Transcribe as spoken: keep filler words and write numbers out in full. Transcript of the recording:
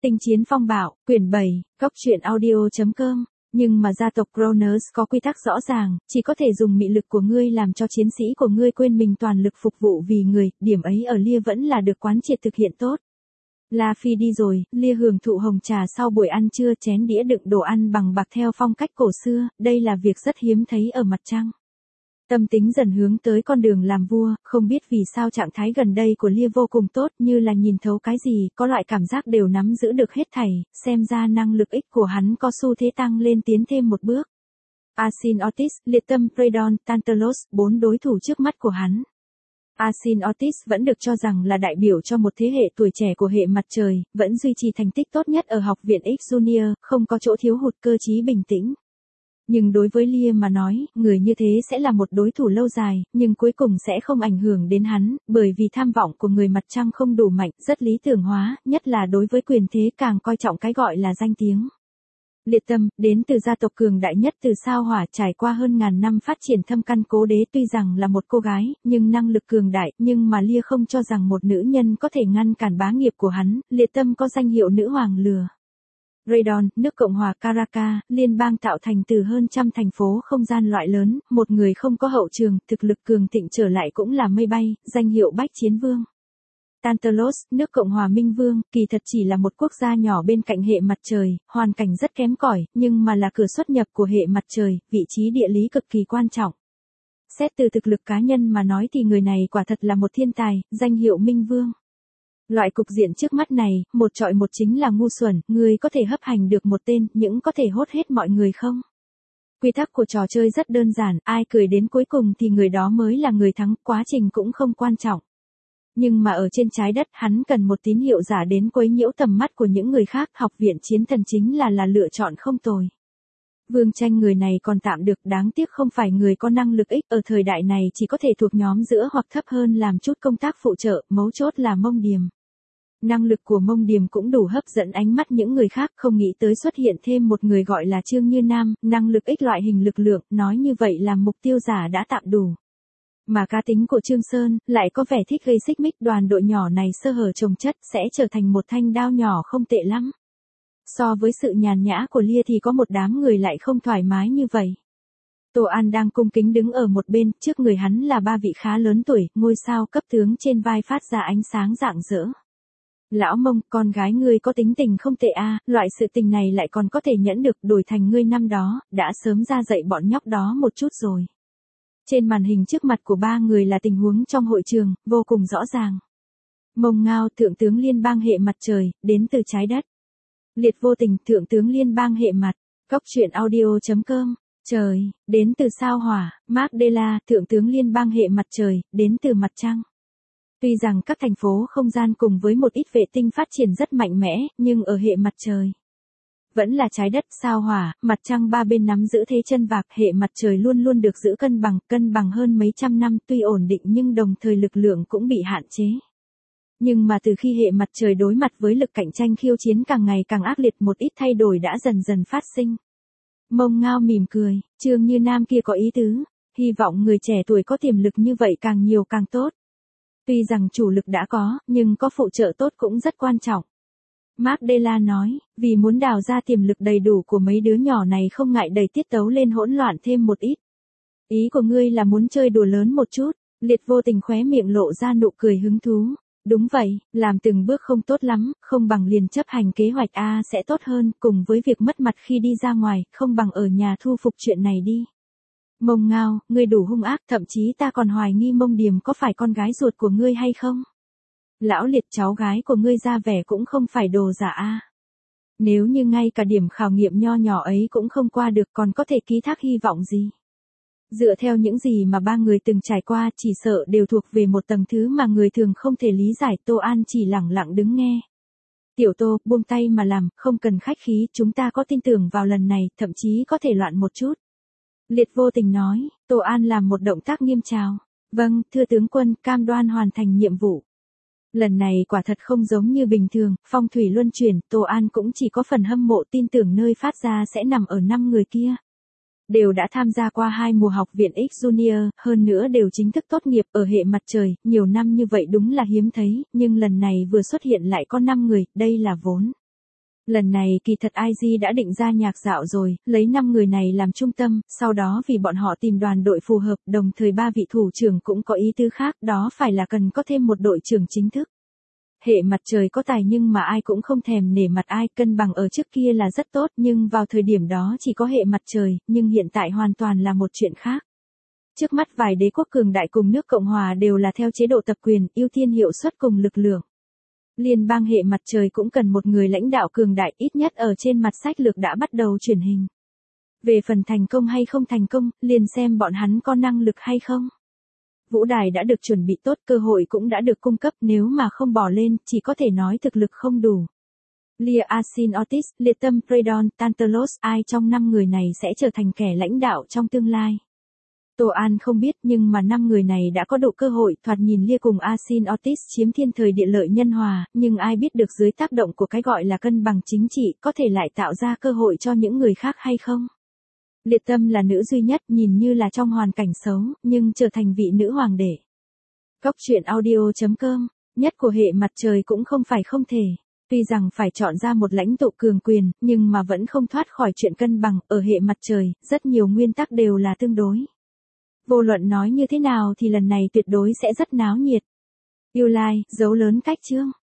Tinh chiến phong bạo, quyển bảy, góc truyện audio chấm com. Nhưng mà gia tộc Kronos có quy tắc rõ ràng, chỉ có thể dùng mị lực của ngươi làm cho chiến sĩ của ngươi quên mình toàn lực phục vụ vì người, điểm ấy ở Lia vẫn là được quán triệt thực hiện tốt. La Phi đi rồi, Lia hưởng thụ hồng trà sau buổi ăn trưa, chén đĩa đựng đồ ăn bằng bạc theo phong cách cổ xưa, đây là việc rất hiếm thấy ở mặt trăng. Tâm tính dần hướng tới con đường làm vua, không biết vì sao trạng thái gần đây của Lia vô cùng tốt, như là nhìn thấu cái gì, có loại cảm giác đều nắm giữ được hết thảy, xem ra năng lực ích của hắn có xu thế tăng lên tiến thêm một bước. Asin Otis, Liệt Tâm, Radon, Tantalos, bốn đối thủ trước mắt của hắn. Asin Otis vẫn được cho rằng là đại biểu cho một thế hệ tuổi trẻ của hệ mặt trời, vẫn duy trì thành tích tốt nhất ở học viện X Junior, không có chỗ thiếu hụt, cơ trí bình tĩnh. Nhưng đối với Lia mà nói, người như thế sẽ là một đối thủ lâu dài, nhưng cuối cùng sẽ không ảnh hưởng đến hắn, bởi vì tham vọng của người mặt trăng không đủ mạnh, rất lý tưởng hóa, nhất là đối với quyền thế càng coi trọng cái gọi là danh tiếng. Liệt Tâm, đến từ gia tộc cường đại nhất từ sao Hỏa, trải qua hơn ngàn năm phát triển thâm căn cố đế, tuy rằng là một cô gái, nhưng năng lực cường đại, nhưng mà Lia không cho rằng một nữ nhân có thể ngăn cản bá nghiệp của hắn. Liệt Tâm có danh hiệu nữ hoàng lửa. Radon, nước Cộng hòa Caracas, liên bang tạo thành từ hơn trăm thành phố không gian loại lớn, một người không có hậu trường, thực lực cường thịnh trở lại cũng là mây bay, danh hiệu bách chiến vương. Tantalos, nước Cộng hòa Minh Vương, kỳ thật chỉ là một quốc gia nhỏ bên cạnh hệ mặt trời, hoàn cảnh rất kém cỏi, nhưng mà là cửa xuất nhập của hệ mặt trời, vị trí địa lý cực kỳ quan trọng. Xét từ thực lực cá nhân mà nói thì người này quả thật là một thiên tài, danh hiệu Minh Vương. Loại cục diện trước mắt này, một trọi một chính là ngu xuẩn, người có thể hấp hành được một tên, những có thể hốt hết mọi người không? Quy tắc của trò chơi rất đơn giản, ai cười đến cuối cùng thì người đó mới là người thắng, quá trình cũng không quan trọng. Nhưng mà ở trên trái đất hắn cần một tín hiệu giả đến quấy nhiễu tầm mắt của những người khác, học viện chiến thần chính là là lựa chọn không tồi. Vương Tranh người này còn tạm được, đáng tiếc không phải người có năng lực ích, ở thời đại này chỉ có thể thuộc nhóm giữa hoặc thấp hơn làm chút công tác phụ trợ, mấu chốt là Mông Điềm. Năng lực của Mông Điềm cũng đủ hấp dẫn ánh mắt những người khác, không nghĩ tới xuất hiện thêm một người gọi là Trương Như Nam, năng lực ích loại hình lực lượng, nói như vậy là mục tiêu giả đã tạm đủ. Mà cá tính của Trương Sơn, lại có vẻ thích gây xích mích, đoàn đội nhỏ này sơ hở chồng chất, sẽ trở thành một thanh đao nhỏ không tệ lắm. So với sự nhàn nhã của Lia thì có một đám người lại không thoải mái như vậy. Tô An đang cung kính đứng ở một bên, trước người hắn là ba vị khá lớn tuổi, ngôi sao cấp tướng trên vai phát ra ánh sáng rạng rỡ. Lão Mông, con gái ngươi có tính tình không tệ a, loại sự tình này lại còn có thể nhẫn được, đổi thành ngươi năm đó, đã sớm ra dạy bọn nhóc đó một chút rồi. Trên màn hình trước mặt của ba người là tình huống trong hội trường, vô cùng rõ ràng. Mông Ngao, thượng tướng liên bang hệ mặt trời, đến từ trái đất. Liệt Vô Tình, thượng tướng liên bang hệ mặt, góc truyện audio chấm com. Trời, đến từ sao Hỏa. Mark Della, thượng tướng liên bang hệ mặt trời, đến từ mặt trăng. Tuy rằng các thành phố không gian cùng với một ít vệ tinh phát triển rất mạnh mẽ, nhưng ở hệ mặt trời vẫn là trái đất, sao Hỏa, mặt trăng ba bên nắm giữ thế chân vạc, hệ mặt trời luôn luôn được giữ cân bằng, cân bằng hơn mấy trăm năm, tuy ổn định nhưng đồng thời lực lượng cũng bị hạn chế. Nhưng mà từ khi hệ mặt trời đối mặt với lực cạnh tranh khiêu chiến càng ngày càng ác liệt, một ít thay đổi đã dần dần phát sinh. Mông Ngao mỉm cười, Trương Như Nam kia có ý tứ, hy vọng người trẻ tuổi có tiềm lực như vậy càng nhiều càng tốt. Tuy rằng chủ lực đã có, nhưng có phụ trợ tốt cũng rất quan trọng. Mark Della nói, vì muốn đào ra tiềm lực đầy đủ của mấy đứa nhỏ này không ngại đẩy tiết tấu lên hỗn loạn thêm một ít. Ý của ngươi là muốn chơi đùa lớn một chút, Liệt Vô Tình khóe miệng lộ ra nụ cười hứng thú. Đúng vậy, làm từng bước không tốt lắm, không bằng liền chấp hành kế hoạch A sẽ tốt hơn, cùng với việc mất mặt khi đi ra ngoài, không bằng ở nhà thu phục chuyện này đi. Mông Ngao, ngươi đủ hung ác, thậm chí ta còn hoài nghi Mông Điềm có phải con gái ruột của ngươi hay không? Lão Liệt, cháu gái của ngươi ra vẻ cũng không phải đồ giả a. Nếu như ngay cả điểm khảo nghiệm nho nhỏ ấy cũng không qua được, còn có thể ký thác hy vọng gì? Dựa theo những gì mà ba người từng trải qua, chỉ sợ đều thuộc về một tầng thứ mà người thường không thể lý giải. Tô An chỉ lẳng lặng đứng nghe. Tiểu Tô, buông tay mà làm, không cần khách khí, chúng ta có tin tưởng vào lần này, thậm chí có thể loạn một chút. Liệt Vô Tình nói. Tô An làm một động tác nghiêm chào. Vâng, thưa tướng quân, cam đoan hoàn thành nhiệm vụ. Lần này quả thật không giống như bình thường, phong thủy luân chuyển, Tô An cũng chỉ có phần hâm mộ, tin tưởng nơi phát ra sẽ nằm ở năm người kia. Đều đã tham gia qua hai mùa học viện X Junior, hơn nữa đều chính thức tốt nghiệp ở hệ mặt trời, nhiều năm như vậy đúng là hiếm thấy, nhưng lần này vừa xuất hiện lại có năm người, đây là vốn Lần này kỳ thật i giê đã định ra nhạc dạo rồi, lấy năm người này làm trung tâm, sau đó vì bọn họ tìm đoàn đội phù hợp, đồng thời ba vị thủ trưởng cũng có ý tư khác, đó phải là cần có thêm một đội trưởng chính thức. Hệ mặt trời có tài nhưng mà ai cũng không thèm nể mặt ai, cân bằng ở trước kia là rất tốt nhưng vào thời điểm đó chỉ có hệ mặt trời, nhưng hiện tại hoàn toàn là một chuyện khác. Trước mắt vài đế quốc cường đại cùng nước Cộng hòa đều là theo chế độ tập quyền, ưu tiên hiệu suất cùng lực lượng. Liên bang hệ mặt trời cũng cần một người lãnh đạo cường đại, ít nhất ở trên mặt sách lược đã bắt đầu truyền hình. Về phần thành công hay không thành công, liền xem bọn hắn có năng lực hay không. Vũ đài đã được chuẩn bị tốt, cơ hội cũng đã được cung cấp, nếu mà không bỏ lên, chỉ có thể nói thực lực không đủ. Leah Asin Otis, Liệt Tâm Predon, Tantalos, ai trong năm người này sẽ trở thành kẻ lãnh đạo trong tương lai. Tô An không biết nhưng mà năm người này đã có đủ cơ hội, thoạt nhìn Leah cùng Asin Otis chiếm thiên thời địa lợi nhân hòa, nhưng ai biết được dưới tác động của cái gọi là cân bằng chính trị có thể lại tạo ra cơ hội cho những người khác hay không. Liệt Tâm là nữ duy nhất, nhìn như là trong hoàn cảnh xấu, nhưng trở thành vị nữ hoàng đệ. Góc truyện audio chấm com, nhất của hệ mặt trời cũng không phải không thể. Tuy rằng phải chọn ra một lãnh tụ cường quyền, nhưng mà vẫn không thoát khỏi chuyện cân bằng, ở hệ mặt trời, rất nhiều nguyên tắc đều là tương đối. Vô luận nói như thế nào thì lần này tuyệt đối sẽ rất náo nhiệt. Yêu like, dấu lớn cách chương.